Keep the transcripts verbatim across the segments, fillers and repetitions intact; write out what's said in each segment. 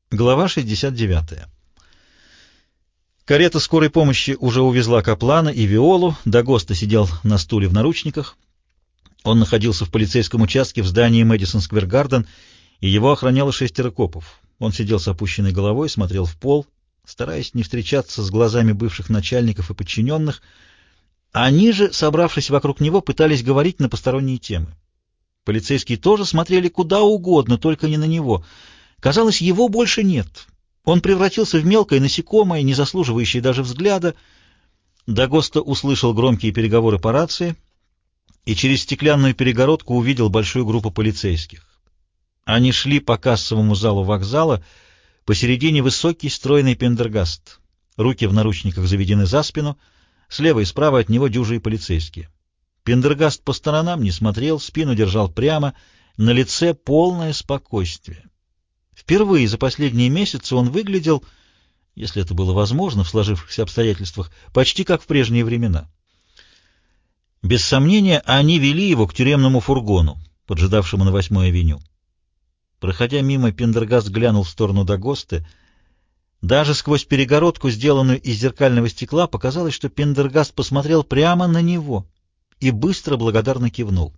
Глава шестьдесят девятая. Карета скорой помощи уже увезла Каплана и Виолу. Дагоста сидел на стуле в наручниках. Он находился в полицейском участке в здании Мэдисон Сквер Гарден, и его охраняло шестеро копов. Он сидел с опущенной головой, смотрел в пол, стараясь не встречаться с глазами бывших начальников и подчиненных. Они же, собравшись вокруг него, пытались говорить на посторонние темы. Полицейские тоже смотрели куда угодно, только не на него. Казалось, его больше нет. Он превратился в мелкое насекомое, не заслуживающее даже взгляда. Дагоста услышал громкие переговоры по рации и через стеклянную перегородку увидел большую группу полицейских. Они шли по кассовому залу вокзала, посередине высокий стройный Пендергаст. Руки в наручниках заведены за спину, слева и справа от него дюжие полицейские. Пендергаст по сторонам не смотрел, спину держал прямо, на лице полное спокойствие. Впервые за последние месяцы он выглядел, если это было возможно в сложившихся обстоятельствах, почти как в прежние времена. Без сомнения, они вели его к тюремному фургону, поджидавшему на восьмой авеню. Проходя мимо, Пендергаст глянул в сторону Дагосты. Даже сквозь перегородку, сделанную из зеркального стекла, показалось, что Пендергаст посмотрел прямо на него и быстро благодарно кивнул.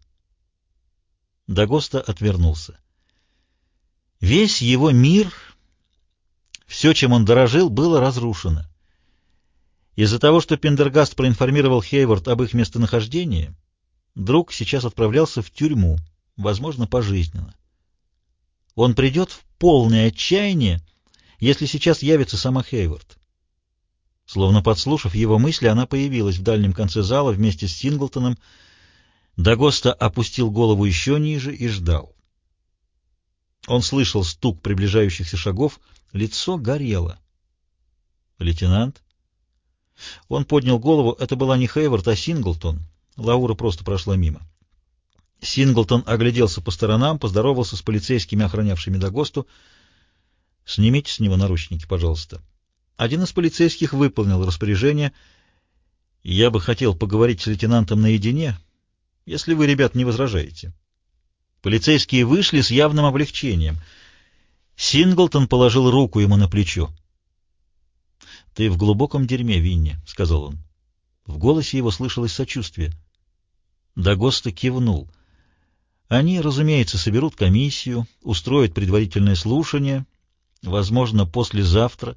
Дагоста отвернулся. Весь его мир, все, чем он дорожил, было разрушено. Из-за того, что Пендергаст проинформировал Хейворт об их местонахождении, друг сейчас отправлялся в тюрьму, возможно, пожизненно. Он придет в полное отчаяние, если сейчас явится сама Хейворт. Словно подслушав его мысли, она появилась в дальнем конце зала вместе с Синглтоном. Дагоста опустил голову еще ниже и ждал. Он слышал стук приближающихся шагов, лицо горело. «Лейтенант?» Он поднял голову, это была не Хейворт, а Синглтон. Лаура просто прошла мимо. Синглтон огляделся по сторонам, поздоровался с полицейскими, охранявшими Дагосту. «Снимите с него наручники, пожалуйста». Один из полицейских выполнил распоряжение. «Я бы хотел поговорить с лейтенантом наедине, если вы, ребят, не возражаете». Полицейские вышли с явным облегчением. Синглтон положил руку ему на плечо. «Ты в глубоком дерьме, Винни», — сказал он. В голосе его слышалось сочувствие. Дагоста кивнул. Они, разумеется, соберут комиссию, устроят предварительное слушание, возможно, послезавтра.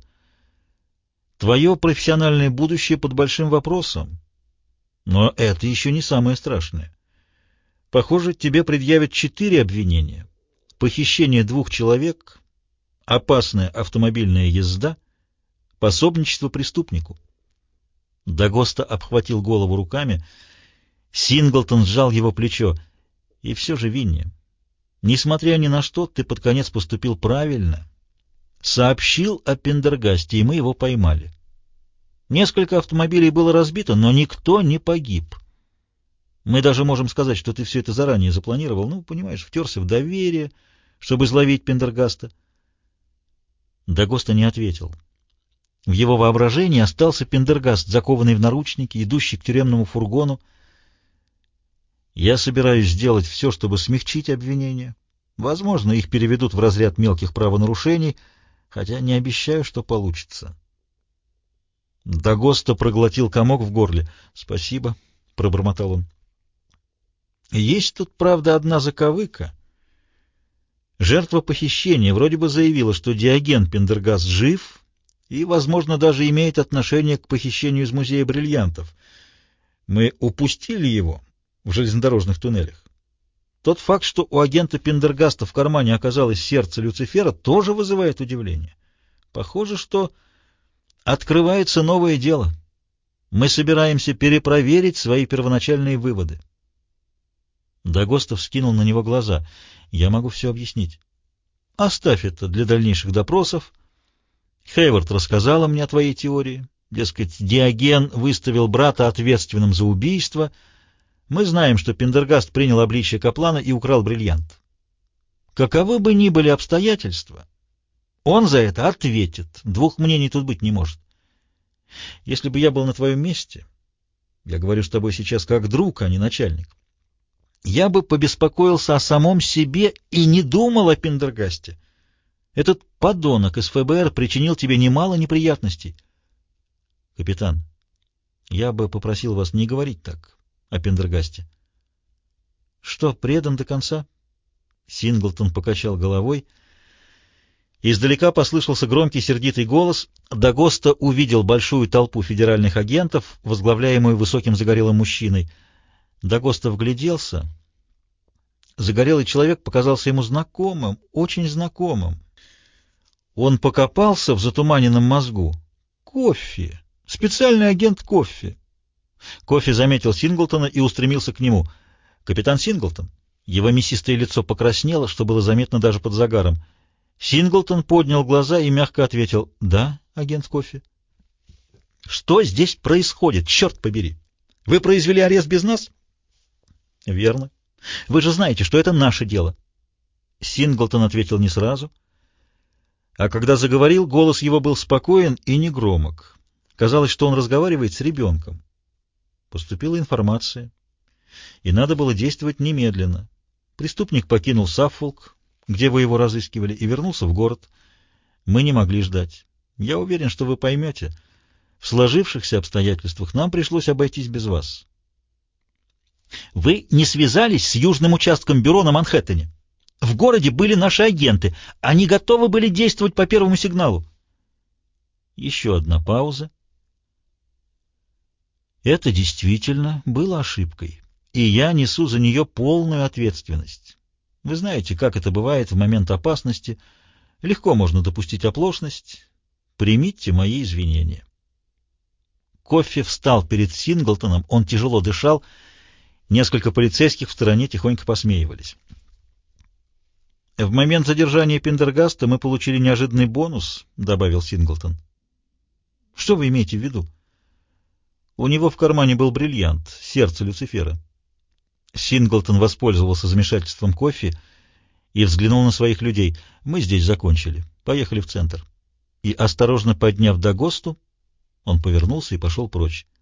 Твое профессиональное будущее под большим вопросом. Но это еще не самое страшное. Похоже, тебе предъявят четыре обвинения. Похищение двух человек, опасная автомобильная езда, пособничество преступнику. Дагоста обхватил голову руками. Синглтон сжал его плечо. И все же, Винни, несмотря ни на что, ты под конец поступил правильно. Сообщил о Пендергасте, и мы его поймали. Несколько автомобилей было разбито, но никто не погиб. Мы даже можем сказать, что ты все это заранее запланировал. Ну, понимаешь, втерся в доверие, чтобы изловить Пендергаста. Дагоста не ответил. В его воображении остался Пендергаст, закованный в наручники, идущий к тюремному фургону. Я собираюсь сделать все, чтобы смягчить обвинения. Возможно, их переведут в разряд мелких правонарушений, хотя не обещаю, что получится. Дагоста проглотил комок в горле. «Спасибо», — пробормотал он. Есть тут, правда, одна заковыка. Жертва похищения вроде бы заявила, что Диоген Пендергаст жив и, возможно, даже имеет отношение к похищению из музея бриллиантов. Мы упустили его в железнодорожных туннелях. Тот факт, что у агента Пендергаста в кармане оказалось сердце Люцифера, тоже вызывает удивление. Похоже, что открывается новое дело. Мы собираемся перепроверить свои первоначальные выводы. Дагоста вскинул на него глаза. «Я могу все объяснить». «Оставь это для дальнейших допросов. Хейворт рассказала мне о твоей теории. Дескать, Диоген выставил брата ответственным за убийство. Мы знаем, что Пендергаст принял обличие Каплана и украл бриллиант. Каковы бы ни были обстоятельства, он за это ответит. Двух мнений тут быть не может. Если бы я был на твоем месте, я говорю с тобой сейчас как друг, а не начальник, я бы побеспокоился о самом себе и не думал о Пендергасте. Этот подонок из ФБР причинил тебе немало неприятностей. Капитан, я бы попросил вас не говорить так о Пендергасте. Что, предан до конца? Синглтон покачал головой. Издалека послышался громкий сердитый голос. Дагоста увидел большую толпу федеральных агентов, возглавляемую высоким загорелым мужчиной. Дагоста вгляделся. Загорелый человек показался ему знакомым, очень знакомым. Он покопался в затуманенном мозгу. Коффи! Специальный агент Коффи! Коффи заметил Синглтона и устремился к нему. «Капитан Синглтон». Его мясистое лицо покраснело, что было заметно даже под загаром. Синглтон поднял глаза и мягко ответил: «Да, агент Коффи». «Что здесь происходит, черт побери? Вы произвели арест без нас?» «Верно. Вы же знаете, что это наше дело». Синглтон ответил не сразу, а когда заговорил, голос его был спокоен и негромок. Казалось, что он разговаривает с ребенком. Поступила информация, и надо было действовать немедленно. Преступник покинул Саффолк, где вы его разыскивали, и вернулся в город. Мы не могли ждать. Я уверен, что вы поймете. В сложившихся обстоятельствах нам пришлось обойтись без вас. Вы не связались с южным участком бюро на Манхэттене. В городе были наши агенты. Они готовы были действовать по первому сигналу. Еще одна пауза. Это действительно было ошибкой, и я несу за нее полную ответственность. Вы знаете, как это бывает в момент опасности. Легко можно допустить оплошность. Примите мои извинения. Коффи встал перед Синглтоном, он тяжело дышал. Несколько полицейских в стороне тихонько посмеивались. «В момент задержания Пендергаста мы получили неожиданный бонус», — добавил Синглтон. «Что вы имеете в виду?» «У него в кармане был бриллиант, сердце Люцифера». Синглтон воспользовался замешательством Коффи и взглянул на своих людей. «Мы здесь закончили. Поехали в центр». И, осторожно подняв Дагосту, он повернулся и пошел прочь.